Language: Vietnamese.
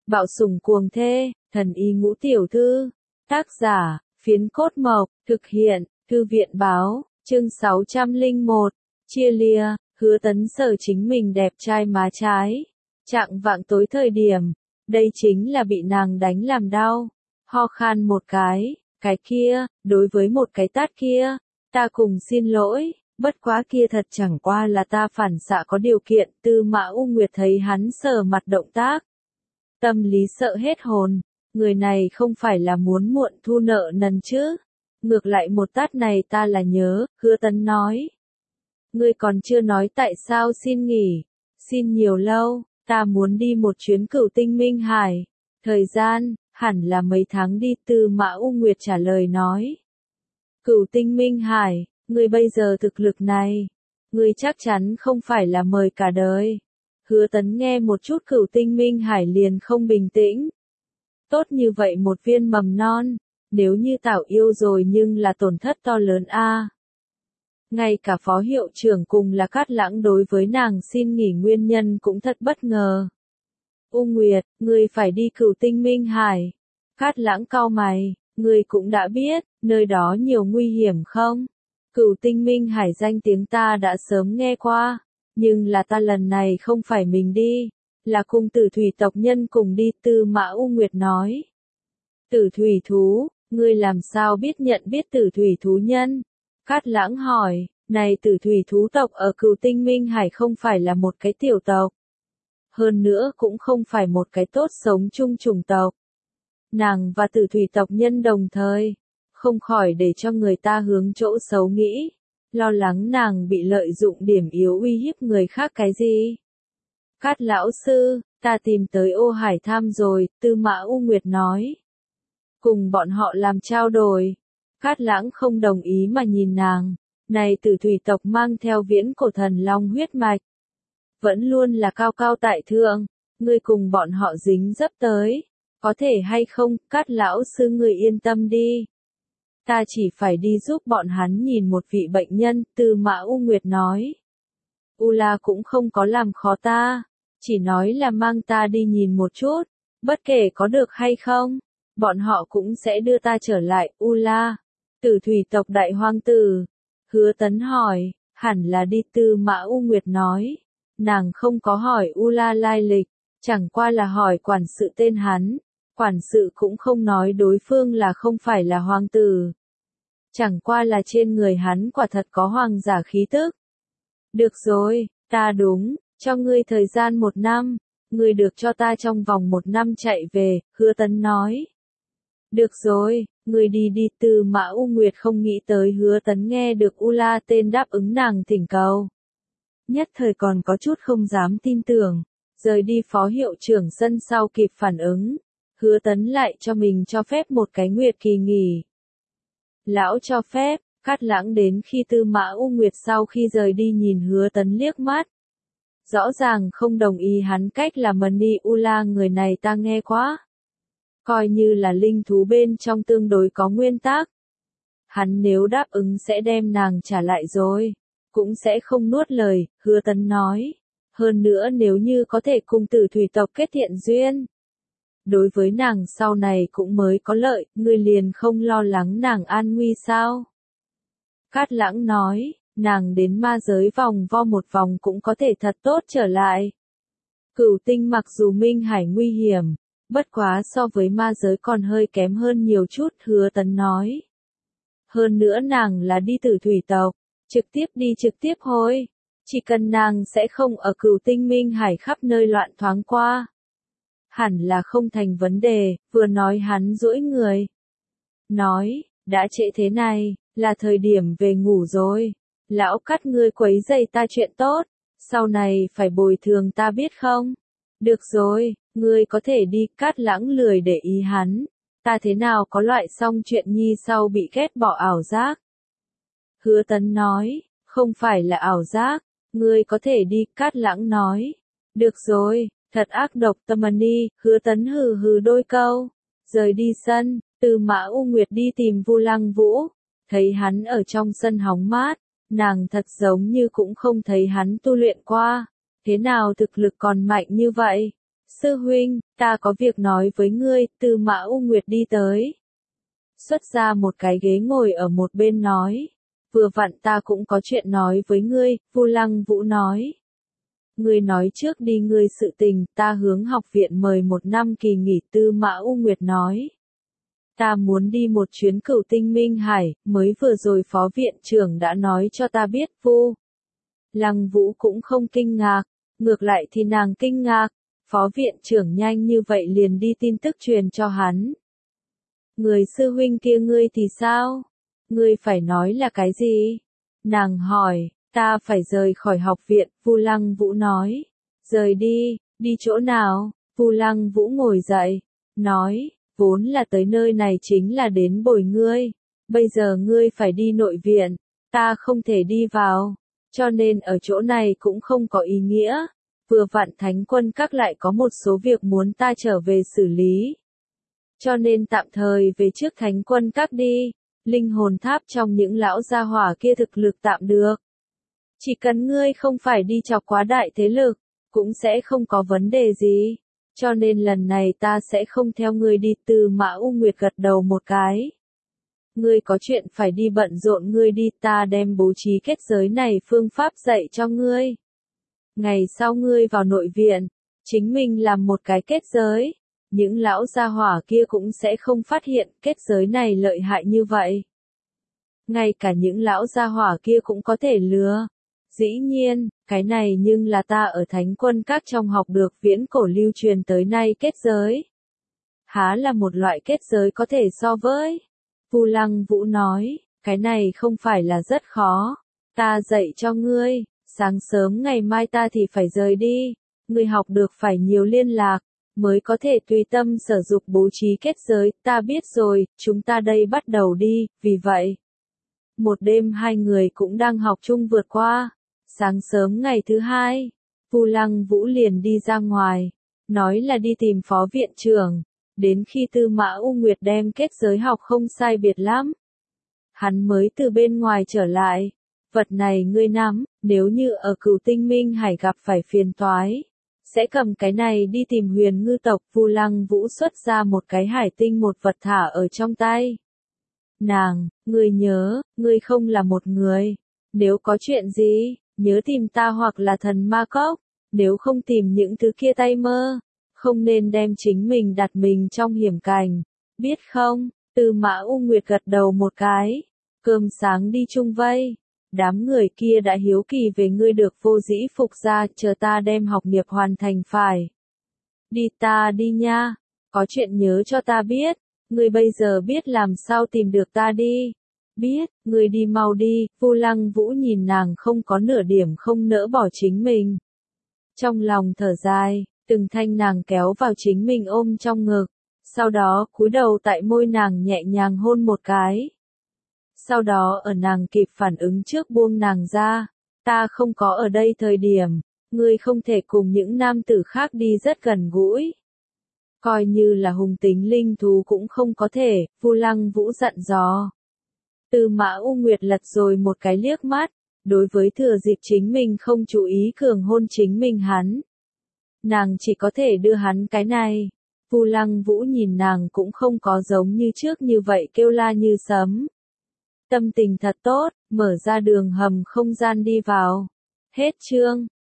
Bạo sủng cuồng thê, thần y ngũ tiểu thư. Tác giả, Phiến Cốt Mộc, thực hiện, Thư viện báo, chương 601, chia lia, Hứa Tấn sờ chính mình đẹp trai má trái. Trạng vạng tối thời điểm, đây chính là bị nàng đánh làm đau, ho khan một cái kia, đối với một cái tát kia, ta cùng xin lỗi, bất quá kia thật chẳng qua là ta phản xạ có điều kiện. Tư Mã U Nguyệt thấy hắn sờ mặt động tác, tâm lý sợ hết hồn, người này không phải là muốn muộn thu nợ nần chứ, ngược lại một tát này ta là nhớ. Hứa Tấn nói, ngươi còn chưa nói tại sao xin nghỉ, xin nhiều lâu, ta muốn đi một chuyến Cửu Tinh Minh Hải, thời gian, hẳn là mấy tháng đi. Tư Mã U Nguyệt trả lời nói, Cửu Tinh Minh Hải, ngươi bây giờ thực lực này, ngươi chắc chắn không phải là mời cả đời. Hứa Tấn nghe một chút Cửu Tinh Minh Hải liền không bình tĩnh. Tốt như vậy một viên mầm non, nếu như tảo yêu rồi nhưng là tổn thất to lớn a. Ngay cả phó hiệu trưởng cùng là Cát Lãng đối với nàng xin nghỉ nguyên nhân cũng thật bất ngờ. U Nguyệt, ngươi phải đi Cửu Tinh Minh Hải. Cát Lãng cau mày, ngươi cũng đã biết, nơi đó nhiều nguy hiểm không? Cửu Tinh Minh Hải danh tiếng ta đã sớm nghe qua, nhưng là ta lần này không phải mình đi, là cùng Tử Thủy tộc nhân cùng đi. Tư Mã U Nguyệt nói. Tử Thủy thú, ngươi làm sao nhận biết Tử Thủy thú nhân? Cát Lãng hỏi, này Tử Thủy thú tộc ở Cửu Tinh Minh Hải không phải là một cái tiểu tộc. Hơn nữa cũng không phải một cái tốt sống chung chủng tộc. Nàng và Tử Thủy tộc nhân đồng thời, không khỏi để cho người ta hướng chỗ xấu nghĩ, lo lắng nàng bị lợi dụng điểm yếu uy hiếp người khác cái gì. Cát lão sư, ta tìm tới Ô Hải Tham rồi. Tư Mã U Nguyệt nói. Cùng bọn họ làm trao đổi. Cát Lãng không đồng ý mà nhìn nàng, này Tử Thủy tộc mang theo viễn cổ thần long huyết mạch, vẫn luôn là cao cao tại thượng, ngươi cùng bọn họ dính dấp tới, có thể hay không? Cát lão sư ngươi yên tâm đi, ta chỉ phải đi giúp bọn hắn nhìn một vị bệnh nhân. Tư Mã U Nguyệt nói. U La cũng không có làm khó ta, chỉ nói là mang ta đi nhìn một chút, bất kể có được hay không, bọn họ cũng sẽ đưa ta trở lại. U La, Tử Thủy tộc đại hoang tử. Hứa Tấn hỏi, hẳn là đi. Tư Mã U Nguyệt nói, nàng không có hỏi U La lai lịch, chẳng qua là hỏi quản sự tên hắn, quản sự cũng không nói đối phương là không phải là hoàng tử. Chẳng qua là trên người hắn quả thật có hoàng giả khí tức. Được rồi, ta đúng, cho ngươi thời gian 1 năm, ngươi được cho ta trong vòng 1 năm chạy về. Hứa Tấn nói. Được rồi, ngươi đi đi. Tư Mã U Nguyệt không nghĩ tới Hứa Tấn nghe được U La tên đáp ứng nàng thỉnh cầu. Nhất thời còn có chút không dám tin tưởng, rời đi. Phó hiệu trưởng sân sau kịp phản ứng, Hứa Tấn lại cho mình cho phép một cái nguyệt kỳ nghỉ. Lão cho phép. Cát Lãng đến khi Tư Mã U Nguyệt sau khi rời đi nhìn Hứa Tấn liếc mắt. Rõ ràng không đồng ý hắn cách làm Mani U La người này ta nghe quá. Coi như là linh thú bên trong tương đối có nguyên tắc. Hắn nếu đáp ứng sẽ đem nàng trả lại rồi, cũng sẽ không nuốt lời. Hứa Tấn nói. Hơn nữa nếu như có thể cùng Tử Thủy tộc kết thiện duyên, đối với nàng sau này cũng mới có lợi. Ngươi liền không lo lắng nàng an nguy sao? Cát Lãng nói, nàng đến ma giới vòng vo một vòng cũng có thể thật tốt trở lại. Cửu Tinh mặc dù Minh Hải nguy hiểm, bất quá so với ma giới còn hơi kém hơn nhiều chút. Hứa Tấn nói. Hơn nữa nàng là đi Tử Thủy tộc, trực tiếp thôi, chỉ cần nàng sẽ không ở Cửu Tinh Minh Hải khắp nơi loạn thoáng qua, hẳn là không thành vấn đề. Vừa nói hắn duỗi người, nói, đã trễ thế này, là thời điểm về ngủ rồi. Lão Cát ngươi quấy rầy ta chuyện tốt, sau này phải bồi thường ta biết không? Được rồi, ngươi có thể đi. Cát Lãng lười để ý hắn, ta thế nào có loại xong chuyện nhi sau bị ghét bỏ ảo giác. Hứa Tấn nói, không phải là ảo giác, ngươi có thể đi. Cát Lãng nói, được rồi, thật ác độc Tamani. Hứa Tấn hừ hừ đôi câu, rời đi sân. Tư Mã U Nguyệt đi tìm Vu Lăng Vũ, thấy hắn ở trong sân hóng mát, nàng thật giống như cũng không thấy hắn tu luyện qua, thế nào thực lực còn mạnh như vậy? Sư huynh, Ta có việc nói với ngươi, Tư Mã U Nguyệt đi tới. Xuất ra một cái ghế ngồi ở một bên nói. Vừa vặn ta cũng có chuyện nói với ngươi, Vu Lăng Vũ nói. Ngươi nói trước đi ngươi sự tình, ta hướng học viện mời 1 năm kỳ nghỉ, Tư Mã U Nguyệt nói. Ta muốn đi một chuyến Cửu Tinh Minh Hải, mới vừa rồi phó viện trưởng đã nói cho ta biết. Vu Lăng Vũ cũng không kinh ngạc, ngược lại thì nàng kinh ngạc, phó viện trưởng nhanh như vậy liền đi tin tức truyền cho hắn. Người sư huynh kia ngươi thì sao? Ngươi phải nói là cái gì? Nàng hỏi, ta phải rời khỏi học viện, Vu Lăng Vũ nói. Rời đi, đi chỗ nào? Vu Lăng Vũ ngồi dậy, nói, vốn là tới nơi này chính là đến bồi ngươi. Bây giờ ngươi phải đi nội viện, ta không thể đi vào, cho nên ở chỗ này cũng không có ý nghĩa. Vừa vặn Thánh Quân Các lại có một số việc muốn ta trở về xử lý. Cho nên tạm thời về trước Thánh Quân Các đi. Linh hồn tháp trong những lão gia hỏa kia thực lực tạm được. Chỉ cần ngươi không phải đi chọc quá đại thế lực, cũng sẽ không có vấn đề gì. Cho nên lần này ta sẽ không theo ngươi đi. Tư Mã U Nguyệt gật đầu một cái. Ngươi có chuyện phải đi bận rộn, ngươi đi, ta đem bố trí kết giới này phương pháp dạy cho ngươi. Ngày sau ngươi vào nội viện, chính mình làm một cái kết giới. Những lão gia hỏa kia cũng sẽ không phát hiện kết giới này lợi hại như vậy. Ngay cả những lão gia hỏa kia cũng có thể lừa. Dĩ nhiên, cái này nhưng là ta ở Thánh Quân Các trong học được viễn cổ lưu truyền tới nay kết giới. Há là một loại kết giới có thể so với. Vu Lăng Vũ nói, cái này không phải là rất khó. Ta dạy cho ngươi, sáng sớm ngày mai ta thì phải rời đi. Ngươi học được phải nhiều liên lạc, mới có thể tùy tâm sở dục bố trí kết giới. Ta biết rồi, chúng ta đây bắt đầu đi, vì vậy. Một đêm hai người cũng đang học chung vượt qua. Sáng sớm ngày thứ hai, Vu Lăng Vũ liền đi ra ngoài, nói là đi tìm phó viện trưởng. Đến khi Tư Mã U Nguyệt đem kết giới học không sai biệt lắm, hắn mới từ bên ngoài trở lại. Vật này ngươi nắm, nếu như ở Cửu Tinh Minh Hải gặp phải phiền toái, sẽ cầm cái này đi tìm Huyền Ngư tộc. Vu Lăng Vũ xuất ra một cái hải tinh, một vật thả ở trong tay. Nàng, ngươi nhớ, ngươi không là một người. Nếu có chuyện gì, nhớ tìm ta hoặc là thần ma cốc. Nếu không tìm những thứ kia tay mơ, không nên đem chính mình đặt mình trong hiểm cảnh. Biết không? Tư Mã U Nguyệt gật đầu một cái. Cơm sáng đi chung vây. Đám người kia đã hiếu kỳ về ngươi được Vô Dĩ phục ra, chờ ta đem học nghiệp hoàn thành phải. Đi, ta đi nha. Có chuyện nhớ cho ta biết. Ngươi bây giờ biết làm sao tìm được ta đi. Biết, ngươi đi mau đi. Vu Lăng Vũ nhìn nàng không có nửa điểm không nỡ bỏ chính mình. Trong lòng thở dài, từng thanh nàng kéo vào chính mình ôm trong ngực. Sau đó cúi đầu tại môi nàng nhẹ nhàng hôn một cái. Sau đó ở nàng kịp phản ứng trước buông nàng ra. Ta không có ở đây thời điểm, ngươi không thể cùng những nam tử khác đi rất gần gũi. Coi như là hung tính linh thú cũng không có thể. Vu Lăng Vũ dặn dò. Tư Mã U Nguyệt lật rồi một cái liếc mắt, đối với thừa dịp chính mình không chú ý cường hôn chính mình hắn. Nàng chỉ có thể đưa hắn cái này. Vu Lăng Vũ nhìn nàng cũng không có giống như trước như vậy kêu la như sấm. Tâm tình thật tốt, mở ra đường hầm không gian đi vào. Hết chương.